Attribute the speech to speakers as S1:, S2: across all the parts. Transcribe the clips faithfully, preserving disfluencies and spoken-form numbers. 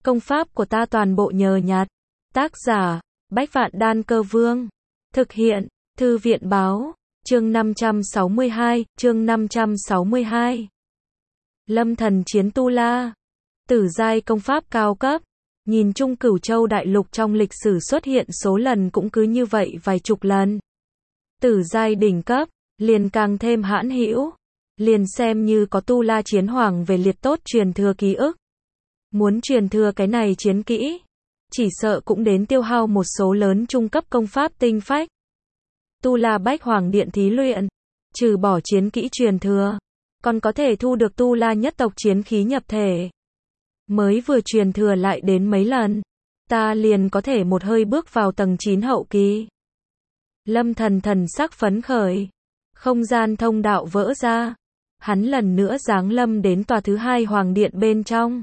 S1: Công pháp của ta toàn bộ nhờ nhặt. Tác giả, Bách Vạn Đan Cơ Vương. Thực hiện, Thư viện Báo. Chương năm trăm sáu mươi hai, chương năm trăm sáu mươi hai. Lâm thần chiến tu la. Tử giai công pháp cao cấp. Nhìn chung Cửu Châu đại lục trong lịch sử xuất hiện số lần cũng cứ như vậy vài chục lần. Tử giai đỉnh cấp, liền càng thêm hãn hữu. Liền xem như có tu la chiến hoàng về liệt tốt truyền thừa ký ức. Muốn truyền thừa cái này chiến kỹ, chỉ sợ cũng đến tiêu hao một số lớn trung cấp công pháp tinh phách. Tu la bách hoàng điện thí luyện, trừ bỏ chiến kỹ truyền thừa, còn có thể thu được tu la nhất tộc chiến khí nhập thể. Mới vừa truyền thừa lại đến mấy lần, ta liền có thể một hơi bước vào tầng chín hậu kỳ. Lâm thần thần sắc phấn khởi, không gian thông đạo vỡ ra, hắn lần nữa giáng lâm đến tòa thứ hai hoàng điện bên trong.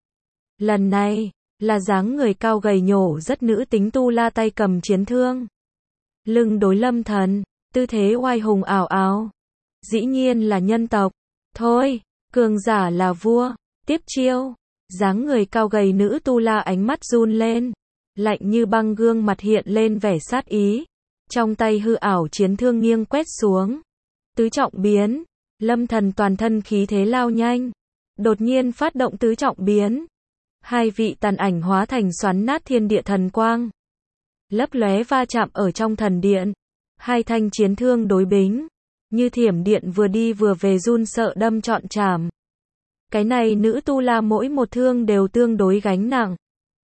S1: Lần này, là dáng người cao gầy nhổ rất nữ tính tu la tay cầm chiến thương. Lưng đối lâm thần, tư thế oai hùng ảo ảo. Dĩ nhiên là nhân tộc. Thôi, cường giả là vua. Tiếp chiêu. Dáng người cao gầy nữ tu la ánh mắt run lên. Lạnh như băng, gương mặt hiện lên vẻ sát ý. Trong tay hư ảo chiến thương nghiêng quét xuống. Tứ trọng biến. Lâm thần toàn thân khí thế lao nhanh. Đột nhiên phát động tứ trọng biến. Hai vị tàn ảnh hóa thành xoắn nát thiên địa thần quang. Lấp lóe va chạm ở trong thần điện. Hai thanh chiến thương đối bính. Như thiểm điện vừa đi vừa về run sợ đâm trọn chảm. Cái này nữ tu la mỗi một thương đều tương đối gánh nặng.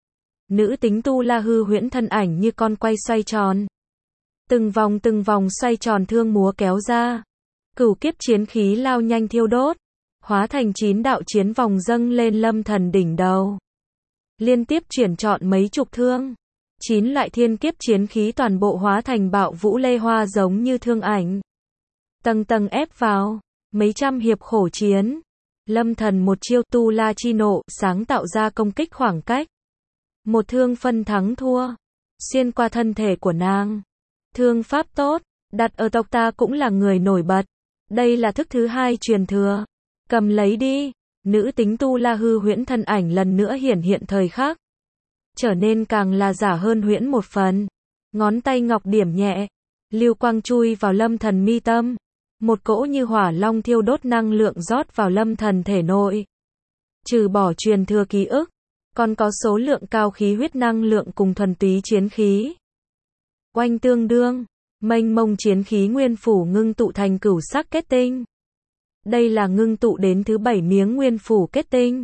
S1: Nữ tính tu la hư huyễn thân ảnh như con quay xoay tròn. Từng vòng từng vòng xoay tròn thương múa kéo ra. Cửu kiếp chiến khí lao nhanh thiêu đốt. Hóa thành chín đạo chiến vòng dâng lên lâm thần đỉnh đầu. Liên tiếp chuyển chọn mấy chục thương. Chín loại thiên kiếp chiến khí toàn bộ hóa thành bạo vũ lê hoa giống như thương ảnh. Tầng tầng ép vào. Mấy trăm hiệp khổ chiến. Lâm thần một chiêu tu la chi nộ sáng tạo ra công kích khoảng cách. Một thương phân thắng thua. Xuyên qua thân thể của nàng. Thương pháp tốt. Đặt ở tộc ta cũng là người nổi bật. Đây là thức thứ hai truyền thừa. Cầm lấy đi. Nữ tính tu la hư huyễn thân ảnh lần nữa hiển hiện thời khắc. Trở nên càng là giả hơn huyễn một phần. Ngón tay ngọc điểm nhẹ. Lưu quang chui vào lâm thần mi tâm. Một cỗ như hỏa long thiêu đốt năng lượng rót vào lâm thần thể nội. Trừ bỏ truyền thừa ký ức. Còn có số lượng cao khí huyết năng lượng cùng thuần túy chiến khí. Oanh tương đương. Mênh mông chiến khí nguyên phủ ngưng tụ thành cửu sắc kết tinh. Đây là ngưng tụ đến thứ bảy miếng nguyên phủ kết tinh.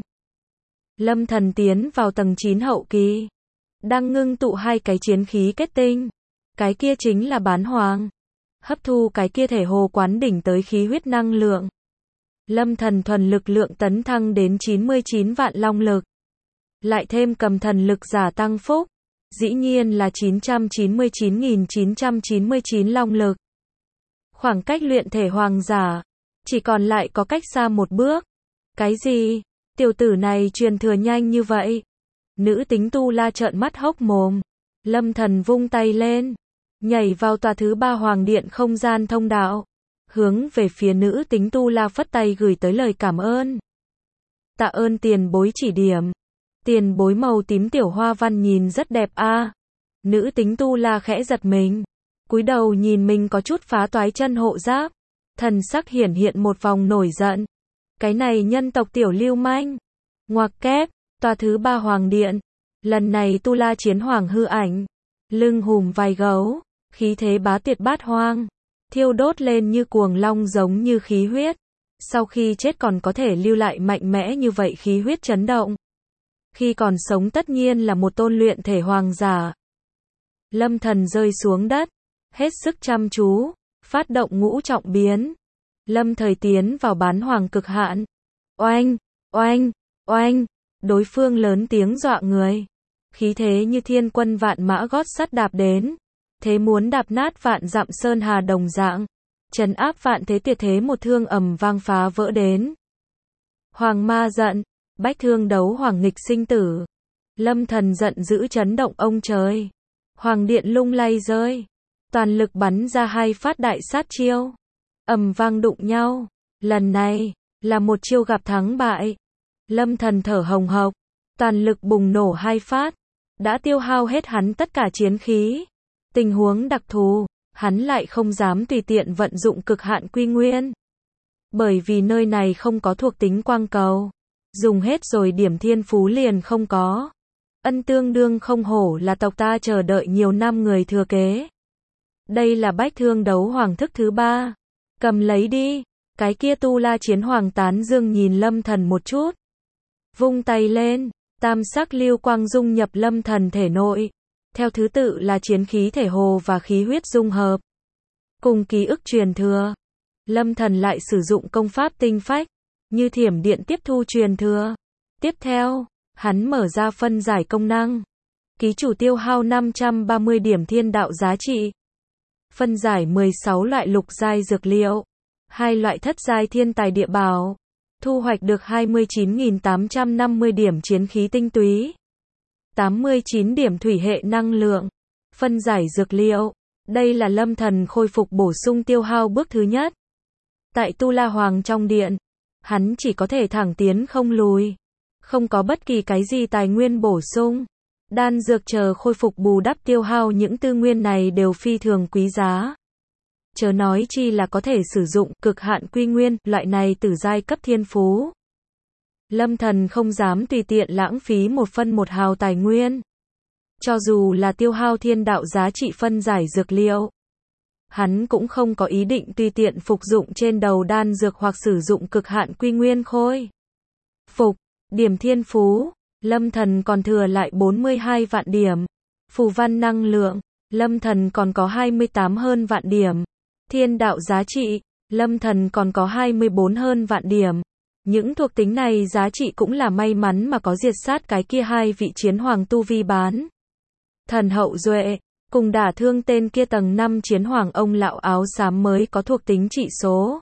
S1: Lâm thần tiến vào tầng chín hậu kỳ. Đang ngưng tụ hai cái chiến khí kết tinh. Cái kia chính là bán hoàng. Hấp thu cái kia thể hồ quán đỉnh tới khí huyết năng lượng. Lâm thần thuần lực lượng tấn thăng đến chín mươi chín vạn long lực. Lại thêm cầm thần lực giả tăng phúc. Dĩ nhiên là chín trăm chín mươi chín nghìn chín trăm chín mươi chín long lực. Khoảng cách luyện thể hoàng giả. Chỉ còn lại có cách xa một bước. Cái gì? Tiểu tử này truyền thừa nhanh như vậy. Nữ tính tu la trợn mắt hốc mồm. Lâm thần vung tay lên. Nhảy vào tòa thứ ba hoàng điện không gian thông đạo. Hướng về phía nữ tính tu la phất tay gửi tới lời cảm ơn. Tạ ơn tiền bối chỉ điểm. Tiền bối màu tím tiểu hoa văn nhìn rất đẹp a. À. Nữ tính tu la khẽ giật mình. Cúi đầu nhìn mình có chút phá toái chân hộ giáp. Thần sắc hiển hiện một vòng nổi giận. Cái này nhân tộc tiểu lưu manh. Ngoặc kép, tòa thứ ba hoàng điện. Lần này tu la chiến hoàng hư ảnh. Lưng hùm vai gấu, khí thế bá tuyệt bát hoang. Thiêu đốt lên như cuồng long giống như khí huyết. Sau khi chết còn có thể lưu lại mạnh mẽ như vậy khí huyết chấn động. Khi còn sống tất nhiên là một tôn luyện thể hoàng giả. Lâm thần rơi xuống đất. Hết sức chăm chú. Phát động ngũ trọng biến. Lâm thời tiến vào bán hoàng cực hạn. Oanh, oanh, oanh. Đối phương lớn tiếng dọa người. Khí thế như thiên quân vạn mã gót sắt đạp đến. Thế muốn đạp nát vạn dặm sơn hà đồng dạng. Trấn áp vạn thế tuyệt thế một thương ầm vang phá vỡ đến. Hoàng ma giận. Bách thương đấu hoàng nghịch sinh tử. Lâm thần giận dữ chấn động ông trời. Hoàng điện lung lay rơi. Toàn lực bắn ra hai phát đại sát chiêu. Ầm vang đụng nhau. Lần này, là một chiêu gặp thắng bại. Lâm thần thở hồng hộc. toàn lực bùng nổ hai phát, đã tiêu hao hết hắn tất cả chiến khí. Tình huống đặc thù, hắn lại không dám tùy tiện vận dụng cực hạn quy nguyên. Bởi vì nơi này không có thuộc tính quang cầu. Dùng hết rồi điểm thiên phú liền không có. Ân tương đương không hổ là tộc ta chờ đợi nhiều năm người thừa kế. Đây là bách thương đấu hoàng thức thứ ba. Cầm lấy đi. Cái kia tu la chiến hoàng tán dương nhìn Lâm Thần một chút. Vung tay lên, tam sắc lưu quang dung nhập Lâm Thần thể nội. Theo thứ tự là chiến khí thể hồ và khí huyết dung hợp. Cùng ký ức truyền thừa. Lâm Thần lại sử dụng công pháp tinh phách, như thiểm điện tiếp thu truyền thừa. Tiếp theo, hắn mở ra phân giải công năng. Ký chủ tiêu hao năm trăm ba mươi điểm thiên đạo giá trị. Phân giải mười sáu loại lục giai dược liệu, hai loại thất giai thiên tài địa bảo. Thu hoạch được hai mươi chín nghìn tám trăm năm mươi điểm chiến khí tinh túy, tám mươi chín điểm thủy hệ năng lượng. Phân giải dược liệu. Đây là Lâm Thần khôi phục bổ sung tiêu hao bước thứ nhất. Tại Tu La Hoàng trong điện, hắn chỉ có thể thẳng tiến không lùi. Không có bất kỳ cái gì tài nguyên bổ sung. Đan dược chờ khôi phục bù đắp tiêu hao những tư nguyên này đều phi thường quý giá. Chớ nói chi là có thể sử dụng cực hạn quy nguyên, loại này tử giai cấp thiên phú. Lâm Thần không dám tùy tiện lãng phí một phân một hào tài nguyên. Cho dù là tiêu hao thiên đạo giá trị phân giải dược liệu, hắn cũng không có ý định tùy tiện phục dụng trên đầu đan dược hoặc sử dụng cực hạn quy nguyên khôi phục. Điểm thiên phú, Lâm Thần còn thừa lại bốn mươi hai vạn điểm. Phù văn năng lượng, Lâm Thần còn có hai mươi tám hơn vạn điểm. Thiên đạo giá trị, Lâm Thần còn có hai mươi bốn hơn vạn điểm. Những thuộc tính này giá trị cũng là may mắn mà có diệt sát cái kia hai vị chiến hoàng tu vi bán thần hậu duệ, cùng đả thương tên kia tầng năm chiến hoàng ông lão áo xám mới có thuộc tính trị số.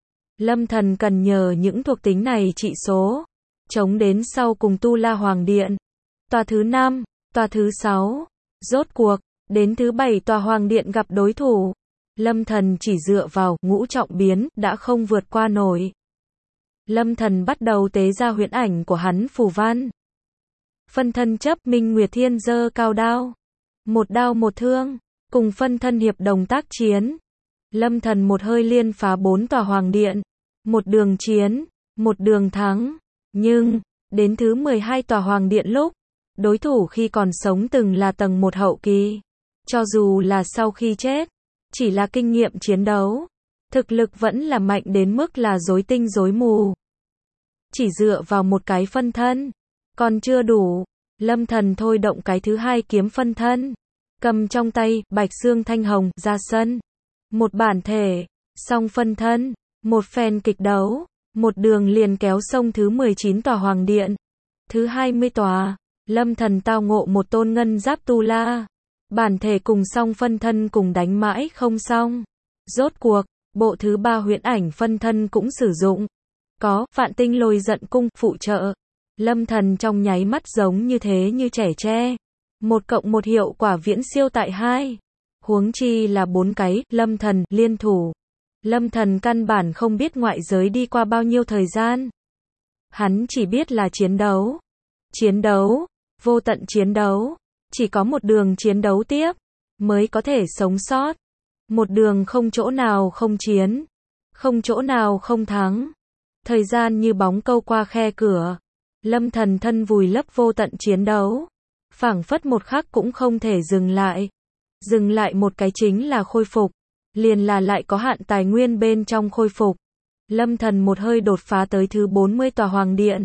S1: Lâm Thần cần nhờ những thuộc tính này trị số, chống đến sau cùng Tu La Hoàng Điện. Tòa thứ năm, tòa thứ sáu, rốt cuộc, đến thứ bảy tòa Hoàng Điện gặp đối thủ. Lâm Thần chỉ dựa vào ngũ trọng biến đã không vượt qua nổi. Lâm Thần bắt đầu tế ra huyễn ảnh của hắn phù văn. Phân thân chấp Minh Nguyệt Thiên giơ cao đao. Một đao một thương, cùng phân thân hiệp đồng tác chiến. Lâm Thần một hơi liên phá bốn tòa Hoàng Điện. Một đường chiến, một đường thắng. Nhưng, đến thứ mười hai tòa Hoàng Điện lúc, đối thủ khi còn sống từng là tầng một hậu kỳ. Cho dù là sau khi chết, chỉ là kinh nghiệm chiến đấu, thực lực vẫn là mạnh đến mức là rối tinh rối mù. Chỉ dựa vào một cái phân thân, còn chưa đủ. Lâm Thần thôi động cái thứ hai kiếm phân thân, cầm trong tay Bạch Xương Thanh Hồng ra sân. Một bản thể, song phân thân, một phen kịch đấu, một đường liền kéo sông thứ mười chín tòa Hoàng Điện. Thứ hai mươi tòa, Lâm Thần tao ngộ một tôn ngân giáp tu la. Bản thể cùng song phân thân cùng đánh mãi không xong. Rốt cuộc, bộ thứ ba huyễn ảnh phân thân cũng sử dụng. Có Vạn Tinh Lôi Giận Cung phụ trợ. Lâm Thần trong nháy mắt giống như thế như trẻ tre. Một cộng một hiệu quả viễn siêu tại hai. Huống chi là bốn cái Lâm Thần liên thủ. Lâm Thần căn bản không biết ngoại giới đi qua bao nhiêu thời gian. Hắn chỉ biết là chiến đấu. Chiến đấu, vô tận chiến đấu. Chỉ có một đường chiến đấu tiếp, mới có thể sống sót. Một đường không chỗ nào không chiến, không chỗ nào không thắng. Thời gian như bóng câu qua khe cửa. Lâm Thần thân vùi lấp vô tận chiến đấu. Phảng phất một khắc cũng không thể dừng lại. Dừng lại một cái chính là khôi phục. Liền là lại có hạn tài nguyên bên trong khôi phục. Lâm Thần một hơi đột phá tới thứ bốn mươi tòa Hoàng Điện.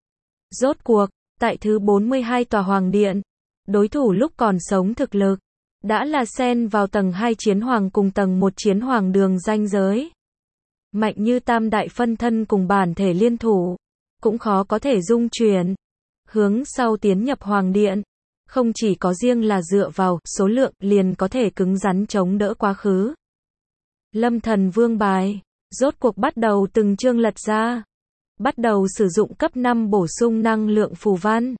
S1: Rốt cuộc, tại thứ bốn mươi hai tòa Hoàng Điện, đối thủ lúc còn sống thực lực đã là xen vào tầng hai chiến hoàng cùng tầng một chiến hoàng đường ranh giới. Mạnh như tam đại phân thân cùng bản thể liên thủ, cũng khó có thể dung chuyển. Hướng sau tiến nhập Hoàng Điện, không chỉ có riêng là dựa vào số lượng liền có thể cứng rắn chống đỡ quá khứ. Lâm Thần vương bài, rốt cuộc bắt đầu từng chương lật ra. Bắt đầu sử dụng cấp năm bổ sung năng lượng phù văn.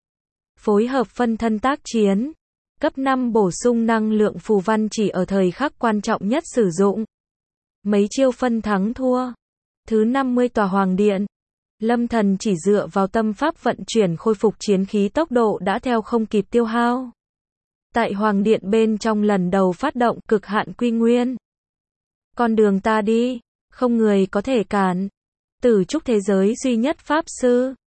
S1: Phối hợp phân thân tác chiến. Cấp năm bổ sung năng lượng phù văn chỉ ở thời khắc quan trọng nhất sử dụng. Mấy chiêu phân thắng thua. Thứ năm mươi tòa Hoàng Điện. Lâm Thần chỉ dựa vào tâm pháp vận chuyển khôi phục chiến khí, tốc độ đã theo không kịp tiêu hao. Tại Hoàng Điện bên trong lần đầu phát động cực hạn quy nguyên. Con đường ta đi, không người có thể cản. Tử trúc thế giới duy nhất pháp sư.